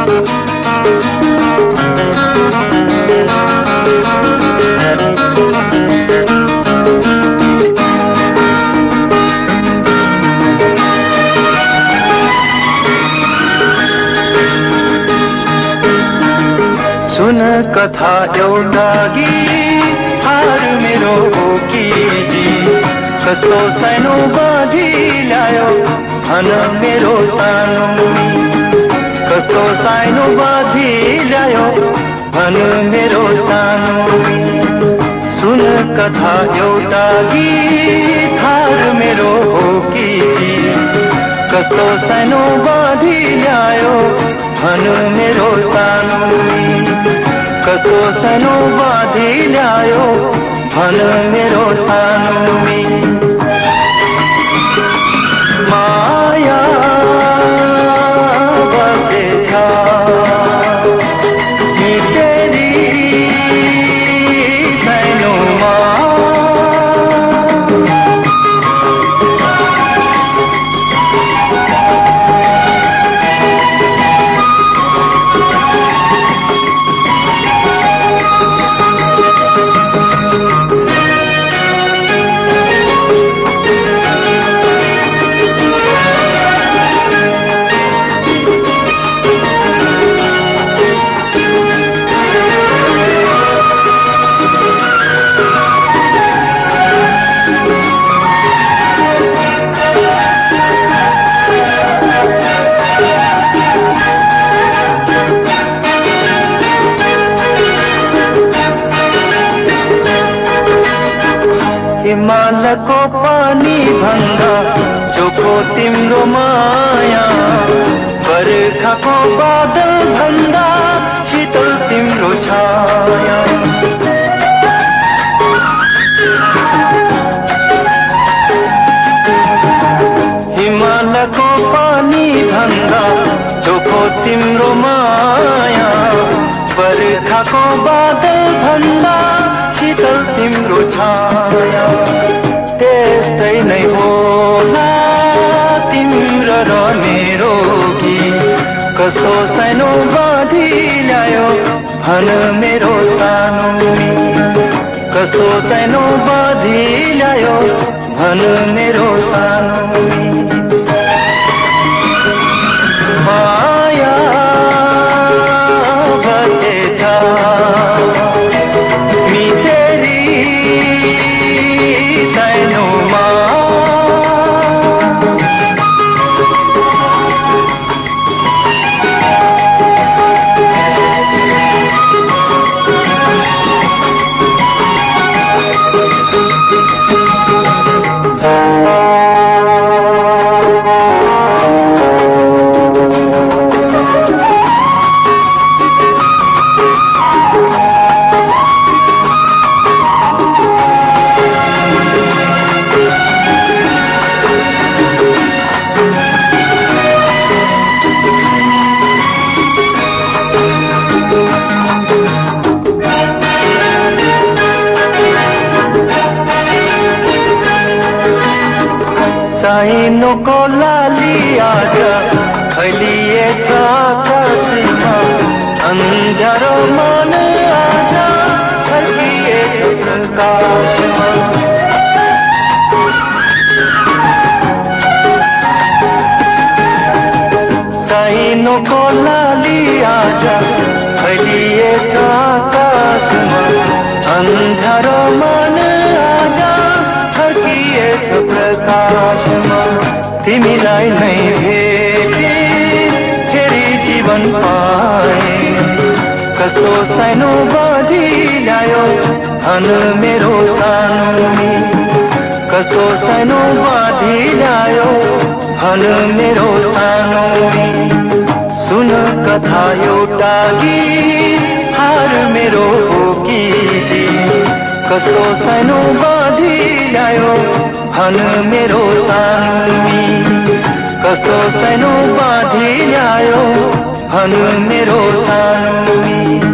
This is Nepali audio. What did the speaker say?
सुन कथा एउटा गीत हार मेरो हो कि कस्तो सानो बाँधी ल्यायो भन मेरो सानो कस्तो सानो बाँधी ल्यायो भन मेरो सानो सुन कथा एउटा गीत हार मेरो हो कि कस्तो सानो बाँधी ल्यायो भन मेरो सानो कस्तो सानो बाँधी ल्यायो भन मेरो सानो माया बसेछ नि तेरी सानोमा हिमालको पानी भन्दा चोखो तिम्रो माया बर्खाको बादल भन्दा शीतल तिम्रो छाया हिमालको पानी भन्दा चोखो तिम्रो माया बर्खाको बादल भन्दा शीतल तिम्रो छाया त्यस्तै नै होला तिम्रो र मेरो गीत कस्तो सानो बाँधी ल्यायो भन मेरो सानो कस्तो सानो बाँधी ल्यायो भन मेरो सानो माया बसेछ नि तेरी सानोमा साइनोको लाली आज फैलिएछ आकाशमा अन्धारो मन आज फैलिएछ प्रकाशमा साइनोको लाली आज फैलिएछ आकाशमा अन्धारो मन आज फर्किएछ प्रकाशमा तिमीलाई नै भेटे फेरि जीवन पाए कस्तो सानो बाँधी ल्यायो भन मेरो सानो कस्तो सानो बाँधी ल्यायो भन मेरो सानो सुन कथा एउटा गीत हार मेरो हो कि कस्तो सानो बाँधी ल्यायो भन मेरो सानो कस्तो सानो बाँधी ल्यायो भन मेरो सानो